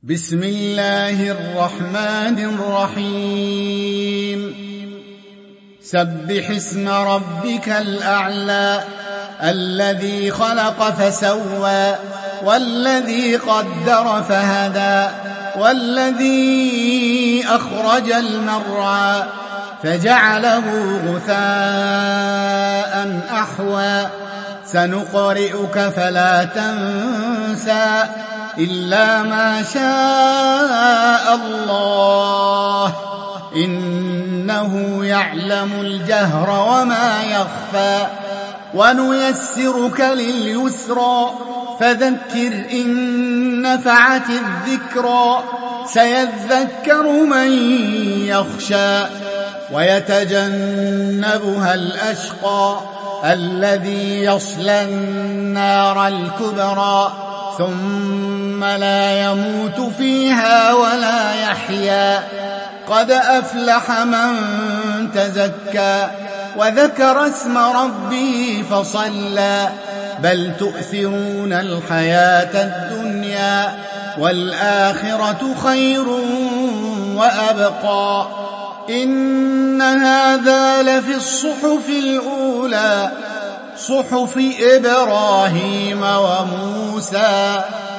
بسم الله الرحمن الرحيم سبح اسم ربك الأعلى الذي خلق فسوى والذي قدر فهدى والذي أخرج المرعى فجعله غثاء أحوى سنقرئك فلا تنسى إلا ما شاء الله إنه يعلم الجهر وما يخفى ونيسرك لليسرى فذكر إن نفعت الذكرى سيذكر من يخشى ويتجنبها الأشقى الذي يصلى النار الكبرى ثم لا يموت فيها ولا يحيا قد أفلح من تزكى وذكر اسم ربه فصلى بل تؤثرون الحياة الدنيا والآخرة خير وأبقى إن هذا لفي الصحف الأولى صحف إبراهيم وموسى